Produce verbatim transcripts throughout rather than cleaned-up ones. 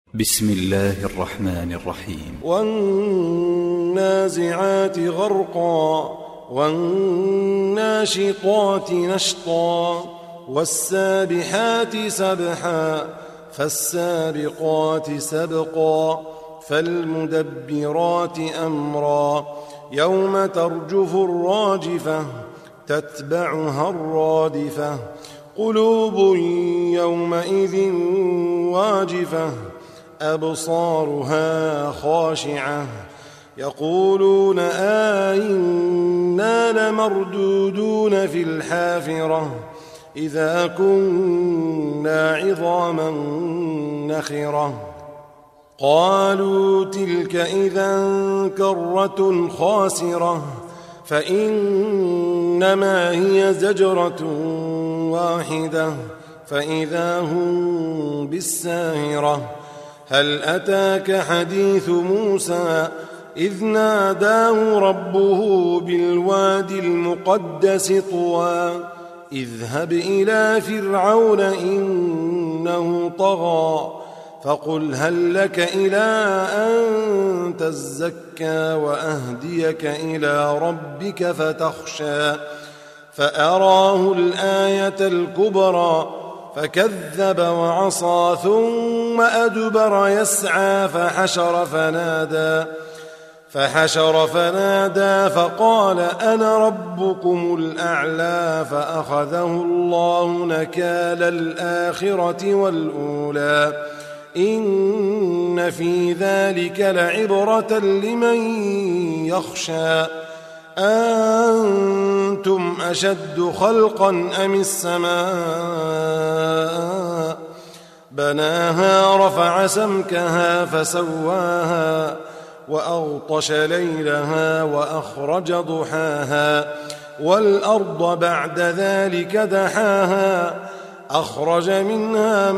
بسم الله الرحمن الرحيم. والنازعات غرقا والناشطات نشطا والسابحات سبحا فالسابقات سبقا فالمدبرات أمرا يوم ترجف الراجفة تتبعها الرادفة قلوب يومئذ واجفة أبصارها خاشعة يقولون آئنا لمردودون في الحافرة إذا كنا عظاما نخرة قالوا تلك إذا كرة خاسرة فإنما هي زجرة واحدة فإذا هم بالساهرة هل أتاك حديث موسى إذ ناداه ربه بالوادي المقدس طوى اذهب إلى فرعون إنه طغى فقل هل لك إلى أن تزكى وأهديك إلى ربك فتخشى فأراه الآية الكبرى فكذب وعصى ثم أدبر يسعى فحشر فنادى فحشر فنادى فقال أنا ربكم الأعلى فأخذه الله نكال الآخرة والأولى إن في ذلك لعبرة لمن يخشى أنتم أشد خلقا أم السماء بناها رفع سمكها فسواها وأغطش ليلها وأخرج ضحاها والأرض بعد ذلك دحاها أخرج منها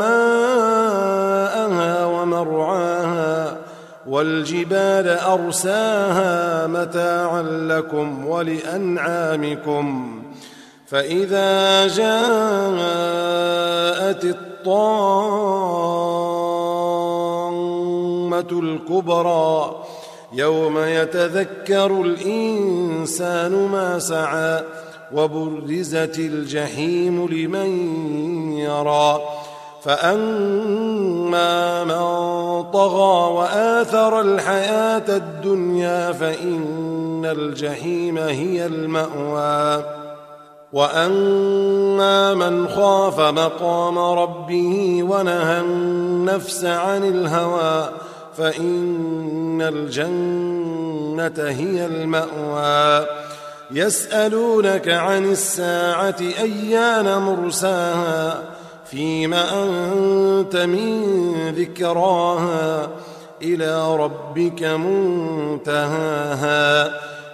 ماءها ومرعاها والجبال أرساها متاعا لكم ولأنعامكم فإذا جاءت الطامة الكبرى يوم يتذكر الإنسان ما سعى وبرزت الجحيم لمن يرى فأما من طغى وآثر الحياة الدنيا فإن الجحيم هي المأوى وأما من خاف مقام ربه ونهى النفس عن الهوى فإن الجنة هي المأوى يسألونك عن الساعة أيان مرساها فيم أنت من ذكراها إلى ربك منتهاها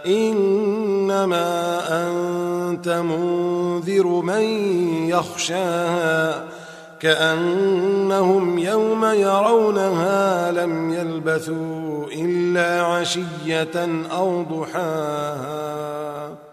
إنما أنت منذر من يخشاها كأنهم يوم يرونها لم يلبثوا إلا عشية أو ضحاها.